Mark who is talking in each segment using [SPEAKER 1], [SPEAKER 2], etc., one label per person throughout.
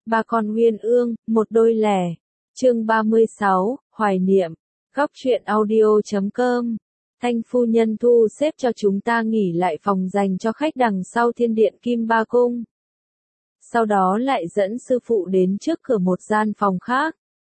[SPEAKER 1] Ba con uyên ương, một đôi lẻ. Chương 36, Hoài niệm. Góc truyện audio.com. Thanh phu nhân thu xếp cho chúng ta nghỉ lại phòng dành cho khách đằng sau thiên điện Kim Ba Cung. Sau đó lại dẫn sư phụ đến trước cửa một gian phòng khác.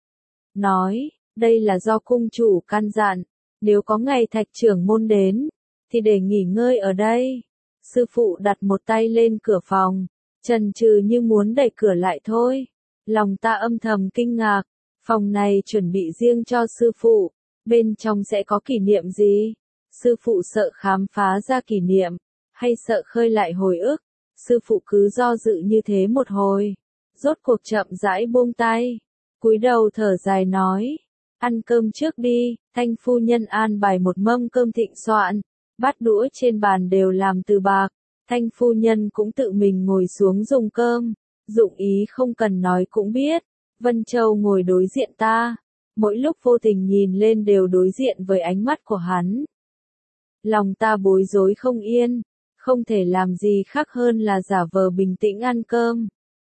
[SPEAKER 1] Nói, đây là do cung chủ căn dặn, nếu có ngày Thạch trưởng môn đến, thì để nghỉ ngơi ở đây. Sư phụ đặt một tay lên cửa phòng, chần chừ như muốn đẩy cửa lại thôi. Lòng ta âm thầm kinh ngạc, phòng này chuẩn bị riêng cho sư phụ, bên trong sẽ có kỷ niệm gì? Sư phụ sợ khám phá ra kỷ niệm, hay sợ khơi lại hồi ức? Sư phụ cứ do dự như thế một hồi, rốt cuộc chậm rãi buông tay, cúi đầu thở dài nói, ăn cơm trước đi. Thanh phu nhân an bài một mâm cơm thịnh soạn, bát đũa trên bàn đều làm từ bạc. Thanh phu nhân cũng tự mình ngồi xuống dùng cơm, dụng ý không cần nói cũng biết. Vân Châu ngồi đối diện ta, mỗi lúc vô tình nhìn lên đều đối diện với ánh mắt của hắn. Lòng ta bối rối không yên, không thể làm gì khác hơn là giả vờ bình tĩnh ăn cơm.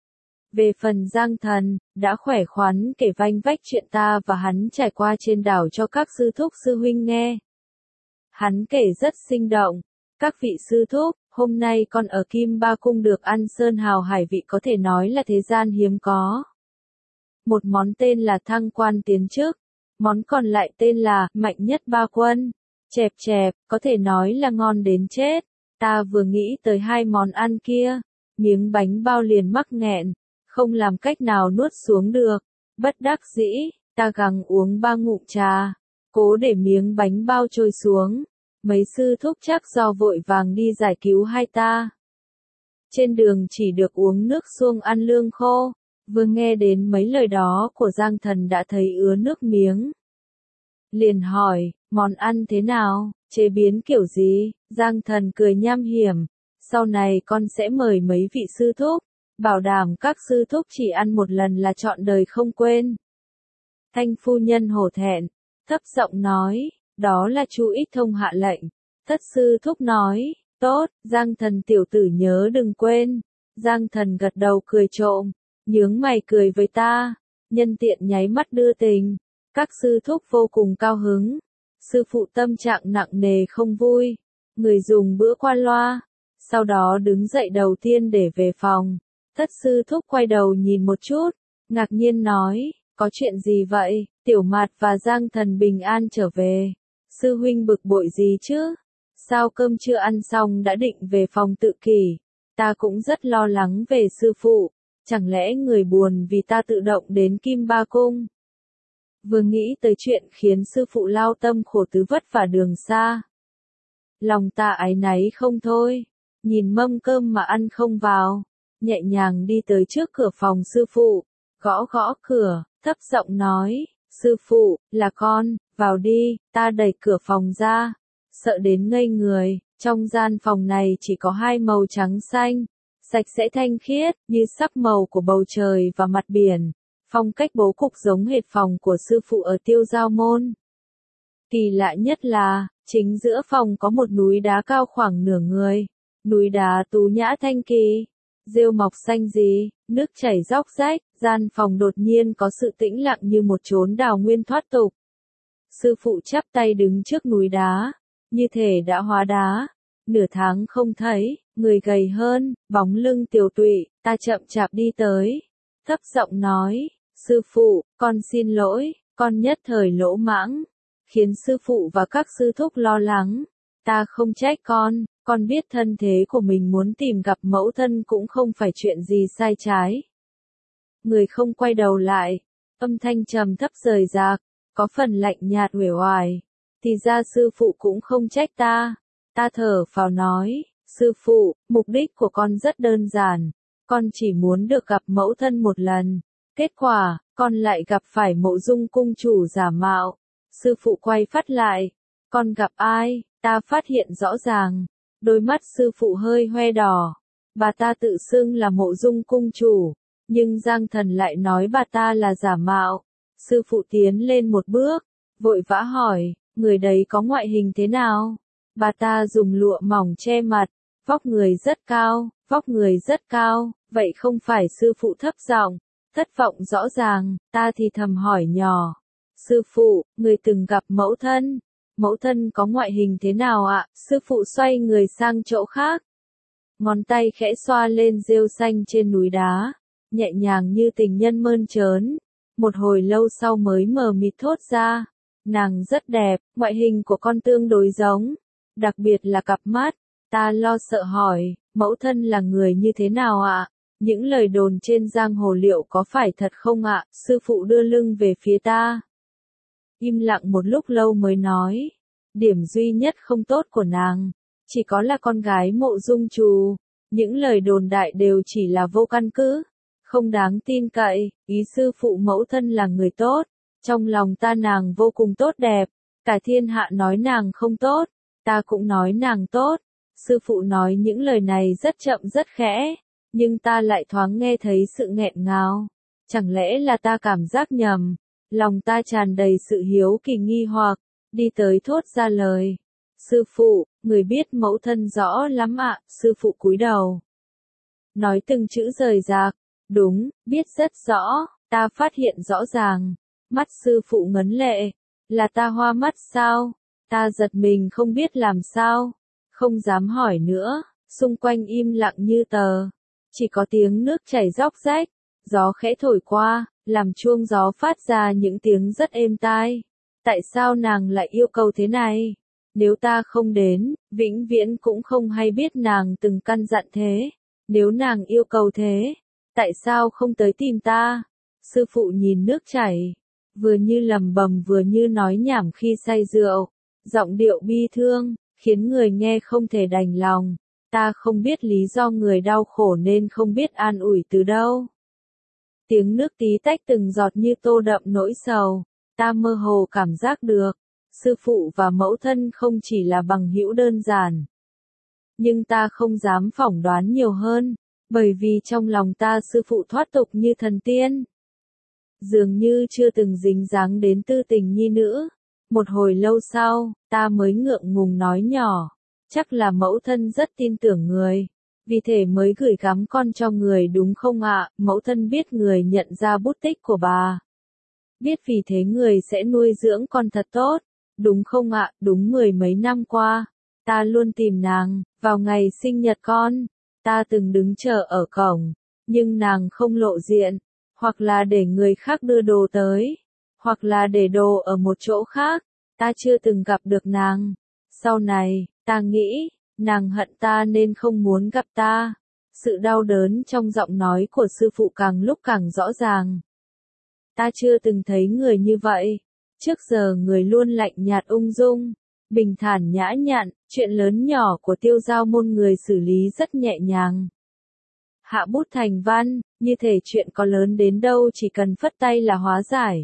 [SPEAKER 1] Về phần Giang Thần, đã khỏe khoắn kể vanh vách chuyện ta và hắn trải qua trên đảo cho các sư thúc sư huynh nghe. Hắn kể rất sinh động, các vị sư thúc, hôm nay con ở Kim Ba Cung được ăn sơn hào hải vị có thể nói là thế gian hiếm có. Một món tên là thăng quan tiến chức, món còn lại tên là mạnh nhất ba quân, chẹp chẹp, có thể nói là ngon đến chết. Ta vừa nghĩ tới hai món ăn kia, miếng bánh bao liền mắc nghẹn, không làm cách nào nuốt xuống được. Bất đắc dĩ, ta gắng uống 3 ngụm trà, cố để miếng bánh bao trôi xuống. Mấy sư thúc chắc do vội vàng đi giải cứu hai ta. Trên đường chỉ được uống nước suông ăn lương khô, vừa nghe đến mấy lời đó của Giang Thần đã thấy ứa nước miếng. Liền hỏi, món ăn thế nào, chế biến kiểu gì? Giang Thần cười nham hiểm, sau này con sẽ mời mấy vị sư thúc, bảo đảm các sư thúc chỉ ăn một lần là trọn đời không quên. Thanh phu nhân hổ thẹn, thấp giọng nói, đó là Chu Ích Thông hạ lệnh. Thất sư thúc nói, tốt, Giang Thần tiểu tử nhớ đừng quên. Giang Thần gật đầu cười trộm, nhướng mày cười với ta, nhân tiện nháy mắt đưa tình. Các sư thúc vô cùng cao hứng. Sư phụ tâm trạng nặng nề không vui, người dùng bữa qua loa, sau đó đứng dậy đầu tiên để về phòng. Thất sư thúc quay đầu nhìn một chút, ngạc nhiên nói, có chuyện gì vậy? Tiểu Mạt và Giang Thần bình an trở về. Sư huynh bực bội gì chứ? Sao cơm chưa ăn xong đã định về phòng tự kỷ? Ta cũng rất lo lắng về sư phụ, chẳng lẽ người buồn vì ta tự động đến Kim Ba Cung? Vừa nghĩ tới chuyện khiến sư phụ lao tâm khổ tứ vất vả đường xa, lòng ta áy náy không thôi, nhìn mâm cơm mà ăn không vào, nhẹ nhàng đi tới trước cửa phòng sư phụ, gõ gõ cửa, thấp giọng nói, sư phụ, là con, vào đi. Ta đẩy cửa phòng ra, sợ đến ngây người. Trong gian phòng này chỉ có hai màu trắng xanh, sạch sẽ thanh khiết, như sắc màu của bầu trời và mặt biển. Phong cách bố cục giống hệt phòng của sư phụ ở Tiêu Giao Môn. Kỳ lạ nhất là, chính giữa phòng có một núi đá cao khoảng nửa người. Núi đá tú nhã thanh kỳ, rêu mọc xanh gì, nước chảy róc rách, gian phòng đột nhiên có sự tĩnh lặng như một chốn đào nguyên thoát tục. Sư phụ chắp tay đứng trước núi đá, như thể đã hóa đá. Nửa tháng không thấy, người gầy hơn, bóng lưng tiều tụy, ta chậm chạp đi tới, thấp giọng nói, sư phụ, con xin lỗi, con nhất thời lỗ mãng, khiến sư phụ và các sư thúc lo lắng. Ta không trách con biết thân thế của mình muốn tìm gặp mẫu thân cũng không phải chuyện gì sai trái. Người không quay đầu lại, âm thanh trầm thấp rời rạc, có phần lạnh nhạt uể oải. Thì ra sư phụ cũng không trách ta. Ta thở phào nói, sư phụ, mục đích của con rất đơn giản, con chỉ muốn được gặp mẫu thân một lần. Kết quả, con lại gặp phải Mộ Dung cung chủ giả mạo. Sư phụ quay phát lại, con gặp ai? Ta phát hiện rõ ràng, đôi mắt sư phụ hơi hoe đỏ. Bà ta tự xưng là Mộ Dung cung chủ, nhưng Giang Thần lại nói bà ta là giả mạo. Sư phụ tiến lên một bước, vội vã hỏi, người đấy có ngoại hình thế nào? Bà ta dùng lụa mỏng che mặt, vóc người rất cao, vậy không phải? Sư phụ thấp giọng, Thất vọng rõ ràng, ta thì thầm hỏi nhỏ. Sư phụ, người từng gặp mẫu thân. Mẫu thân có ngoại hình thế nào ạ? Sư phụ xoay người sang chỗ khác. Ngón tay khẽ xoa lên rêu xanh trên núi đá. Nhẹ nhàng như tình nhân mơn trớn. Một hồi lâu sau mới mờ mịt thốt ra. Nàng rất đẹp, ngoại hình của con tương đối giống. Đặc biệt là cặp mắt. Ta lo sợ hỏi, mẫu thân là người như thế nào ạ? Những lời đồn trên giang hồ liệu có phải thật không ạ? Sư phụ đưa lưng về phía ta. Im lặng một lúc lâu mới nói. Điểm duy nhất không tốt của nàng, chỉ có là con gái Mộ Dung Trù. Những lời đồn đại đều chỉ là vô căn cứ, không đáng tin cậy. Ý sư phụ mẫu thân là người tốt. Trong lòng ta nàng vô cùng tốt đẹp. Cả thiên hạ nói nàng không tốt, ta cũng nói nàng tốt. Sư phụ nói những lời này rất chậm rất khẽ, nhưng ta lại thoáng nghe thấy sự nghẹn ngào. Chẳng lẽ là ta cảm giác nhầm? Lòng ta tràn đầy sự hiếu kỳ nghi hoặc, đi tới thốt ra lời. Sư phụ, người biết mẫu thân rõ lắm ạ. Sư phụ cúi đầu, nói từng chữ rời rạc. Đúng, biết rất rõ. Ta phát hiện rõ ràng. Mắt sư phụ ngấn lệ. Là ta hoa mắt sao? Ta giật mình không biết làm sao. Không dám hỏi nữa. Xung quanh im lặng như tờ. Chỉ có tiếng nước chảy róc rách. Gió khẽ thổi qua, làm chuông gió phát ra những tiếng rất êm tai. Tại sao nàng lại yêu cầu thế này? Nếu ta không đến, vĩnh viễn cũng không hay biết nàng từng căn dặn thế. Nếu nàng yêu cầu thế, tại sao không tới tìm ta? Sư phụ nhìn nước chảy, vừa như lầm bầm vừa như nói nhảm khi say rượu. Giọng điệu bi thương, khiến người nghe không thể đành lòng. Ta không biết lý do người đau khổ nên không biết an ủi từ đâu. Tiếng nước tí tách từng giọt như tô đậm nỗi sầu. Ta mơ hồ cảm giác được, sư phụ và mẫu thân không chỉ là bằng hữu đơn giản. Nhưng ta không dám phỏng đoán nhiều hơn, bởi vì trong lòng ta sư phụ thoát tục như thần tiên. Dường như chưa từng dính dáng đến tư tình nhi nữ. Một hồi lâu sau, ta mới ngượng ngùng nói nhỏ, chắc là mẫu thân rất tin tưởng người. Vì thế mới gửi gắm con cho người đúng không ạ? Mẫu thân biết người nhận ra bút tích của bà. Biết vì thế người sẽ nuôi dưỡng con thật tốt, đúng không ạ? Đúng 10 mấy năm qua, ta luôn tìm nàng. Vào ngày sinh nhật con, ta từng đứng chờ ở cổng, nhưng nàng không lộ diện, hoặc là để người khác đưa đồ tới, hoặc là để đồ ở một chỗ khác. Ta chưa từng gặp được nàng. Sau này, ta nghĩ, nàng hận ta nên không muốn gặp ta. Sự đau đớn trong giọng nói của sư phụ càng lúc càng rõ ràng. Ta chưa từng thấy người như vậy. Trước giờ người luôn lạnh nhạt ung dung, bình thản nhã nhặn, chuyện lớn nhỏ của Tiêu Giao môn người xử lý rất nhẹ nhàng. Hạ bút thành văn, như thể chuyện có lớn đến đâu chỉ cần phất tay là hóa giải.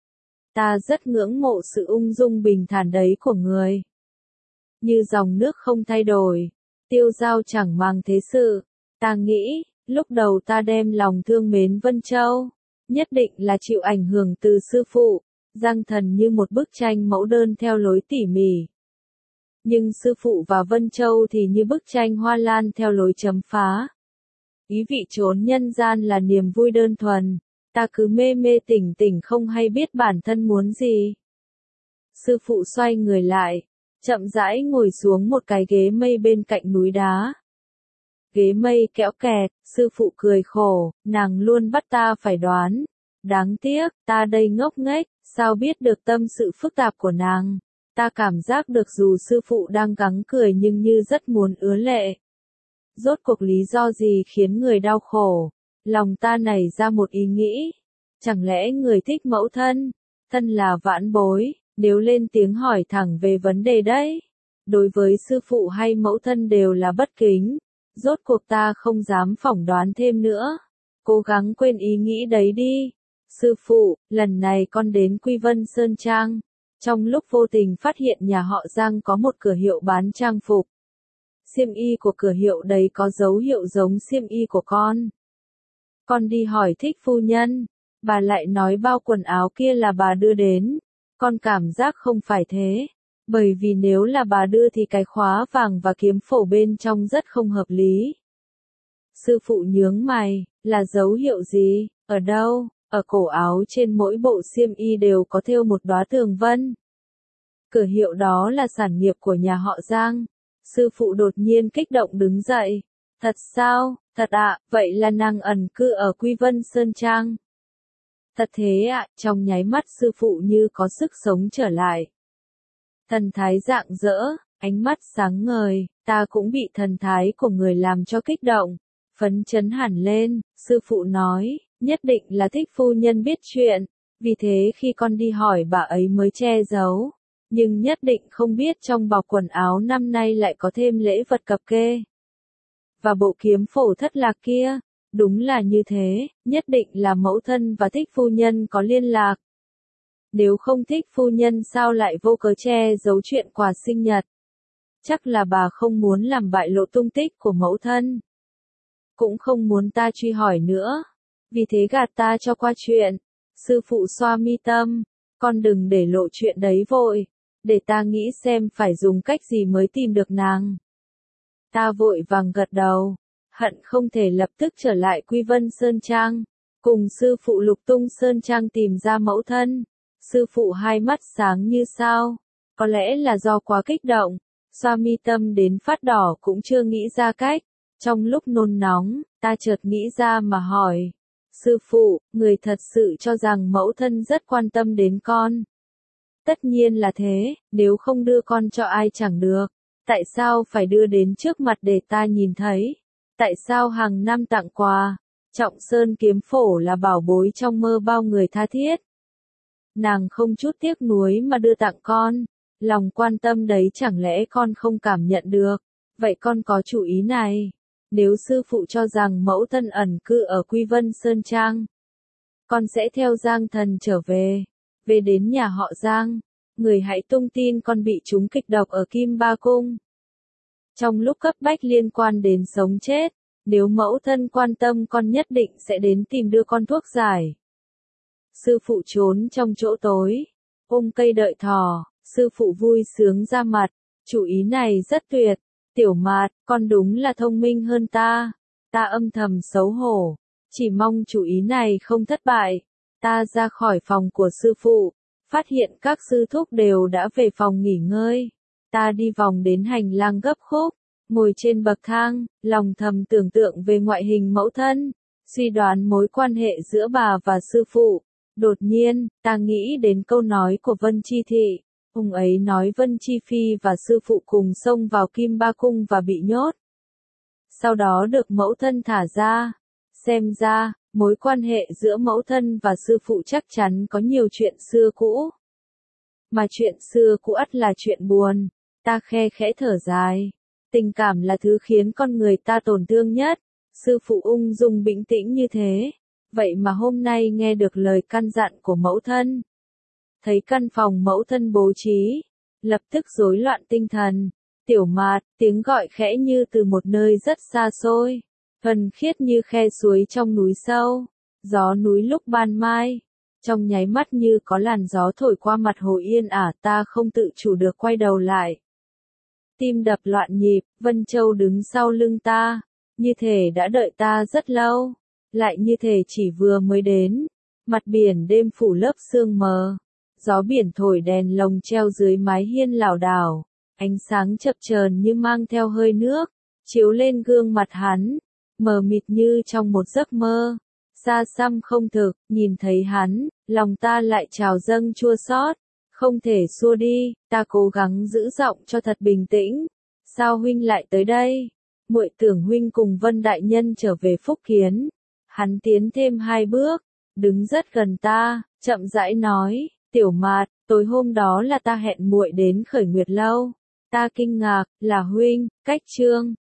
[SPEAKER 1] Ta rất ngưỡng mộ sự ung dung bình thản đấy của người. Như dòng nước không thay đổi, Tiêu Giao chẳng màng thế sự. Ta nghĩ, lúc đầu ta đem lòng thương mến Vân Châu, nhất định là chịu ảnh hưởng từ sư phụ. Giang Thần như một bức tranh mẫu đơn theo lối tỉ mỉ. Nhưng sư phụ và Vân Châu thì như bức tranh hoa lan theo lối chấm phá. Ý vị trốn nhân gian là niềm vui đơn thuần. Ta cứ mê mê tỉnh tỉnh không hay biết bản thân muốn gì. Sư phụ xoay người lại, chậm rãi ngồi xuống một cái ghế mây bên cạnh núi đá. Ghế mây kẽo kẹt, sư phụ cười khổ, nàng luôn bắt ta phải đoán. Đáng tiếc, ta đây ngốc nghếch, sao biết được tâm sự phức tạp của nàng. Ta cảm giác được dù sư phụ đang gắng cười nhưng như rất muốn ứa lệ. Rốt cuộc lý do gì khiến người đau khổ? Lòng ta nảy ra một ý nghĩ. Chẳng lẽ người thích mẫu thân? Thân là vãn bối, nếu lên tiếng hỏi thẳng về vấn đề đấy. Đối với sư phụ hay mẫu thân đều là bất kính. Rốt cuộc ta không dám phỏng đoán thêm nữa. Cố gắng quên ý nghĩ đấy đi. Sư phụ, lần này con đến Quy Vân Sơn Trang. Trong lúc vô tình phát hiện nhà họ Giang có một cửa hiệu bán trang phục. Xiêm y của cửa hiệu đấy có dấu hiệu giống xiêm y của con. Con đi hỏi Thích phu nhân, bà lại nói bao quần áo kia là bà đưa đến. Con cảm giác không phải thế. Bởi vì nếu là bà đưa thì cái khóa vàng và kiếm phổ bên trong rất không hợp lý. Sư phụ nhướng mày, là dấu hiệu gì? Ở đâu? Ở cổ áo trên mỗi bộ xiêm y đều có thêu một đóa tường vân. Cửa hiệu đó là sản nghiệp của nhà họ Giang. Sư phụ đột nhiên kích động đứng dậy. Thật sao? Thật ạ, vậy là nàng ẩn cư ở Quy Vân Sơn Trang. Thật thế ạ, trong nháy mắt sư phụ như có sức sống trở lại. Thần thái rạng rỡ, ánh mắt sáng ngời, ta cũng bị thần thái của người làm cho kích động, phấn chấn hẳn lên, sư phụ nói, nhất định là thích phu nhân biết chuyện, vì thế khi con đi hỏi bà ấy mới che giấu, nhưng nhất định không biết trong bọc quần áo năm nay lại có thêm lễ vật cập kê. Và bộ kiếm phổ thất lạc kia, đúng là như thế, nhất định là mẫu thân và thích phu nhân có liên lạc. Nếu không thích phu nhân sao lại vô cớ che giấu chuyện quà sinh nhật? Chắc là bà không muốn làm bại lộ tung tích của mẫu thân. Cũng không muốn ta truy hỏi nữa. Vì thế gạt ta cho qua chuyện. Sư phụ xoa mi tâm. Con đừng để lộ chuyện đấy vội. Để ta nghĩ xem phải dùng cách gì mới tìm được nàng. Ta vội vàng gật đầu. Hận không thể lập tức trở lại Quy Vân Sơn Trang. Cùng sư phụ Lục Tung Sơn Trang tìm ra mẫu thân. Sư phụ hai mắt sáng như sao. Có lẽ là do quá kích động. Xoa mi tâm đến phát đỏ cũng chưa nghĩ ra cách. Trong lúc nôn nóng, ta chợt nghĩ ra mà hỏi. Sư phụ, người thật sự cho rằng mẫu thân rất quan tâm đến con. Tất nhiên là thế, nếu không đưa con cho ai chẳng được. Tại sao phải đưa đến trước mặt để ta nhìn thấy? Tại sao hàng năm tặng quà? Trọng Sơn kiếm phổ là bảo bối trong mơ bao người tha thiết. Nàng không chút tiếc nuối mà đưa tặng con. Lòng quan tâm đấy chẳng lẽ con không cảm nhận được. Vậy con có chủ ý này. Nếu sư phụ cho rằng mẫu thân ẩn cư ở Quy Vân Sơn Trang, con sẽ theo Giang Thần trở về. Về đến nhà họ Giang, người hãy tung tin con bị trúng kịch độc ở Kim Ba Cung. Trong lúc cấp bách liên quan đến sống chết, nếu mẫu thân quan tâm con nhất định sẽ đến tìm đưa con thuốc giải. Sư phụ trốn trong chỗ tối, ôm cây đợi thỏ, sư phụ vui sướng ra mặt, chủ ý này rất tuyệt. Tiểu Mạt, con đúng là thông minh hơn ta. Ta âm thầm xấu hổ, chỉ mong chủ ý này không thất bại. Ta ra khỏi phòng của sư phụ, phát hiện các sư thúc đều đã về phòng nghỉ ngơi. Ta đi vòng đến hành lang gấp khúc, ngồi trên bậc thang, lòng thầm tưởng tượng về ngoại hình mẫu thân, suy đoán mối quan hệ giữa bà và sư phụ. Đột nhiên, ta nghĩ đến câu nói của Vân Chi Thị. Ông ấy nói Vân Chi Phi và sư phụ cùng xông vào Kim Ba Cung và bị nhốt. Sau đó được mẫu thân thả ra. Xem ra, mối quan hệ giữa mẫu thân và sư phụ chắc chắn có nhiều chuyện xưa cũ. Mà chuyện xưa cũ ắt là chuyện buồn. Ta khe khẽ thở dài. Tình cảm là thứ khiến con người ta tổn thương nhất. Sư phụ ung dung bình tĩnh như thế. Vậy mà hôm nay nghe được lời căn dặn của mẫu thân. Thấy căn phòng mẫu thân bố trí, lập tức rối loạn tinh thần. Tiểu Mạt, tiếng gọi khẽ như từ một nơi rất xa xôi, thuần khiết như khe suối trong núi sâu, gió núi lúc ban mai. Trong nháy mắt như có làn gió thổi qua mặt hồ yên ả, ta không tự chủ được quay đầu lại. Tim đập loạn nhịp, Vân Châu đứng sau lưng ta, như thể đã đợi ta rất lâu, lại như thể chỉ vừa mới đến. Mặt biển đêm phủ lớp sương mờ. Gió biển thổi đèn lồng treo dưới mái hiên lảo đảo, ánh sáng chập chờn như mang theo hơi nước, chiếu lên gương mặt hắn, mờ mịt như trong một giấc mơ. Xa xăm không thực, nhìn thấy hắn, lòng ta lại trào dâng chua xót, không thể xua đi. Ta cố gắng giữ giọng cho thật bình tĩnh. Sao huynh lại tới đây? Muội tưởng huynh cùng Vân đại nhân trở về Phúc Kiến. Hắn tiến thêm 2 bước, đứng rất gần ta, chậm rãi nói. Tiểu Mạt, tối hôm đó là ta hẹn muội đến Khởi Nguyệt lâu. Ta kinh ngạc, là huynh, cách Trương.